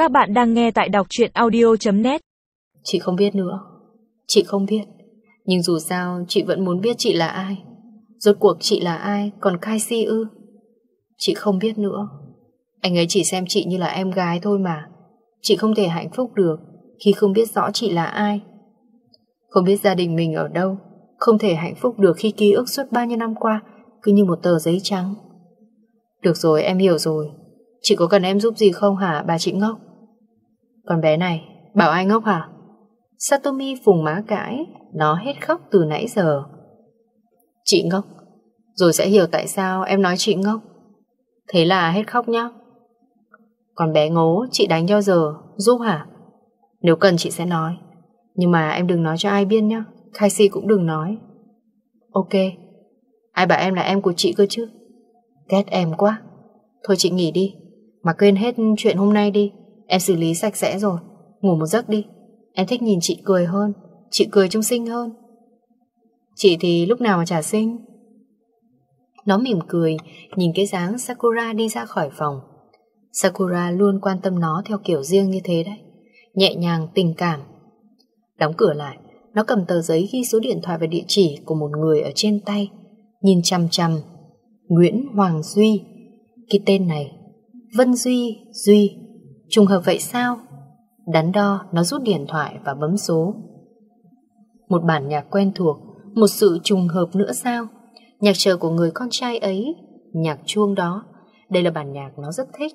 Các bạn đang nghe tại đọc truyện audio.net. Chị không biết nữa. Chị không biết. Nhưng dù sao chị vẫn muốn biết chị là ai. Rốt cuộc chị là ai, còn Kai Si ư? Chị không biết nữa. Anh ấy chỉ xem chị như là em gái thôi mà. Chị không thể hạnh phúc được khi không biết rõ chị là ai. Không biết gia đình mình ở đâu. Không thể hạnh phúc được khi ký ức suốt bao nhiêu năm qua cứ như một tờ giấy trắng. Được rồi, em hiểu rồi. Chị có cần em giúp gì không hả bà chị ngốc? Con bé này, bảo ai ngốc hả? Satomi phùng má cãi. Nó hết khóc từ nãy giờ. Chị ngốc. Rồi sẽ hiểu tại sao em nói chị ngốc. Thế là hết khóc nhá. Con bé ngố, chị đánh cho giờ. Giúp hả? Nếu cần chị sẽ nói. Nhưng mà em đừng nói cho ai biết nhá. Kai Si cũng đừng nói. Ok. Ai bảo em là em của chị cơ chứ? Ghét em quá. Thôi chị nghỉ đi. Mà quên hết chuyện hôm nay đi. Em xử lý sạch sẽ rồi. Ngủ một giấc đi. Em thích nhìn chị cười hơn. Chị cười trông xinh hơn. Chị thì lúc nào mà chả xinh. Nó mỉm cười nhìn cái dáng Sakura đi ra khỏi phòng. Sakura luôn quan tâm nó theo kiểu riêng như thế đấy. Nhẹ nhàng, tình cảm. Đóng cửa lại, nó cầm tờ giấy ghi số điện thoại và địa chỉ của một người ở trên tay. Nhìn chằm chằm. Nguyễn Hoàng Duy. Cái tên này, Vân Duy, Duy, trùng hợp vậy sao? Đắn đo, nó rút điện thoại và bấm số. Một bản nhạc quen thuộc, một sự trùng hợp nữa sao? Nhạc chờ của người con trai ấy, nhạc chuông đó. Đây là bản nhạc nó rất thích.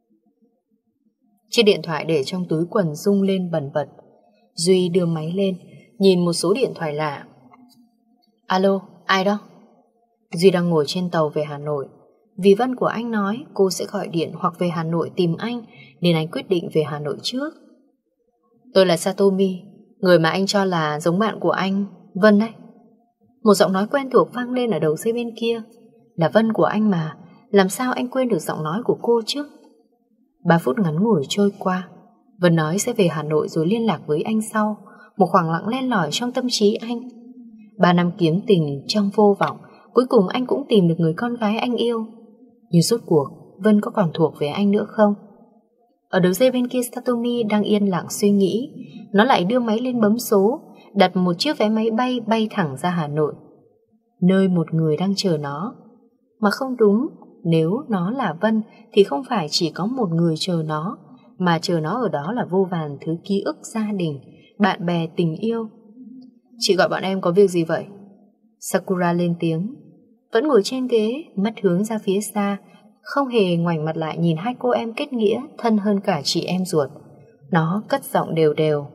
Chiếc điện thoại để trong túi quần rung lên bần bật. Duy đưa máy lên, nhìn một số điện thoại lạ. Alo, ai đó? Duy đang ngồi trên tàu về Hà Nội. Vì Vân của anh nói cô sẽ gọi điện hoặc về Hà Nội tìm anh, nên anh quyết định về Hà Nội trước. Tôi là Satomi, người mà anh cho là giống bạn của anh, Vân đấy. Một giọng nói quen thuộc vang lên ở đầu dây bên kia. Là Vân của anh mà, làm sao anh quên được giọng nói của cô chứ? 3 phút ngắn ngủi trôi qua. Vân nói sẽ về Hà Nội rồi liên lạc với anh sau. Một khoảng lặng len lỏi trong tâm trí anh. 3 năm kiếm tình trong vô vọng, cuối cùng anh cũng tìm được người con gái anh yêu. Nhưng rốt cuộc Vân có còn thuộc về anh nữa không? Ở đầu dây bên kia Satomi đang yên lặng suy nghĩ. Nó lại đưa máy lên bấm số, đặt một chiếc vé máy bay bay thẳng ra Hà Nội, nơi một người đang chờ nó. Mà không đúng, nếu nó là Vân thì không phải chỉ có một người chờ nó, mà chờ nó ở đó là vô vàn thứ ký ức gia đình, bạn bè, tình yêu. Chị gọi bọn em có việc gì vậy? Sakura lên tiếng. Vẫn ngồi trên ghế, mắt hướng ra phía xa, không hề ngoảnh mặt lại nhìn hai cô em kết nghĩa thân hơn cả chị em ruột. Nó cất giọng đều đều.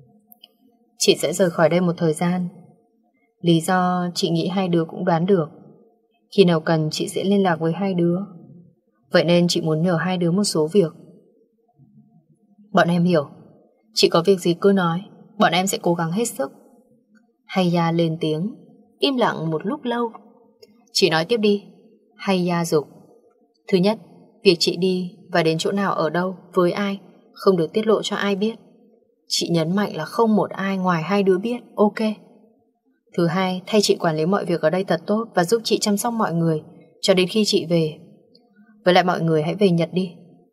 Chị sẽ rời khỏi đây một thời gian. Lý do chị nghĩ hai đứa cũng đoán được. Khi nào cần chị sẽ liên lạc với hai đứa. Vậy nên chị muốn nhờ hai đứa một số việc. Bọn em hiểu. Chị có việc gì cứ nói, bọn em sẽ cố gắng hết sức. Haya lên tiếng. Im lặng một lúc lâu. Chị nói tiếp đi. Haya dục. Thứ nhất, việc chị đi và đến chỗ nào ở đâu, với ai, không được tiết lộ cho ai biết. Chị nhấn mạnh là không một ai ngoài hai đứa biết, ok. Thứ hai, thay chị quản lý mọi việc ở đây thật tốt và giúp chị chăm sóc mọi người cho đến khi chị về. Với lại mọi người hãy về Nhật đi.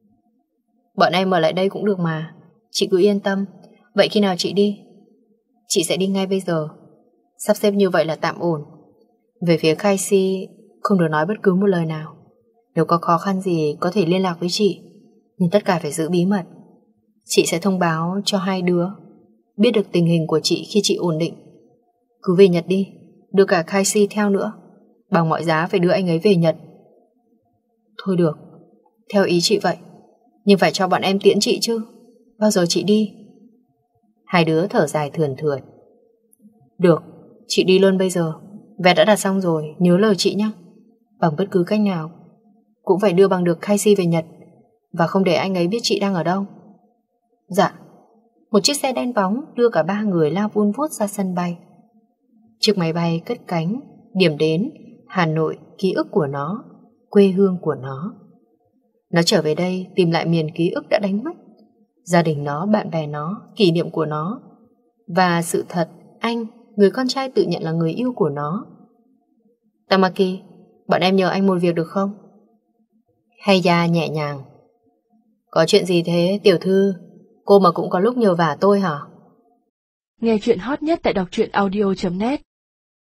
Bọn em ở lại đây cũng được mà. Chị cứ yên tâm. Vậy khi nào chị đi? Chị sẽ đi ngay bây giờ. Sắp xếp như vậy là tạm ổn. Về phía Kai Si, không được nói bất cứ một lời nào. Nếu có khó khăn gì có thể liên lạc với chị, nhưng tất cả phải giữ bí mật. Chị sẽ thông báo cho hai đứa biết được tình hình của chị khi chị ổn định. Cứ về Nhật đi. Đưa cả Kai Si theo nữa. Bằng mọi giá phải đưa anh ấy về Nhật. Thôi được, theo ý chị vậy. Nhưng phải cho bọn em tiễn chị chứ. Bao giờ chị đi? Hai đứa thở dài thườn thượt. Được, chị đi luôn bây giờ. Vé đã đặt xong rồi, nhớ lời chị nhé. Bằng bất cứ cách nào cũng phải đưa bằng được Kai Si về Nhật, và không để anh ấy biết chị đang ở đâu. Dạ. Một chiếc xe đen bóng đưa cả ba người lao vun vút ra sân bay. Chiếc máy bay cất cánh. Điểm đến Hà Nội, ký ức của nó, quê hương của nó. Nó trở về đây tìm lại miền ký ức đã đánh mất. Gia đình nó, bạn bè nó, kỷ niệm của nó. Và sự thật, anh, người con trai tự nhận là người yêu của nó. Tamaki, bọn em nhờ anh một việc được không? Haya nhẹ nhàng. Có chuyện gì thế, tiểu thư? Cô mà cũng có lúc nhờ vả tôi hả? Nghe chuyện hot nhất tại đọc truyện audio.net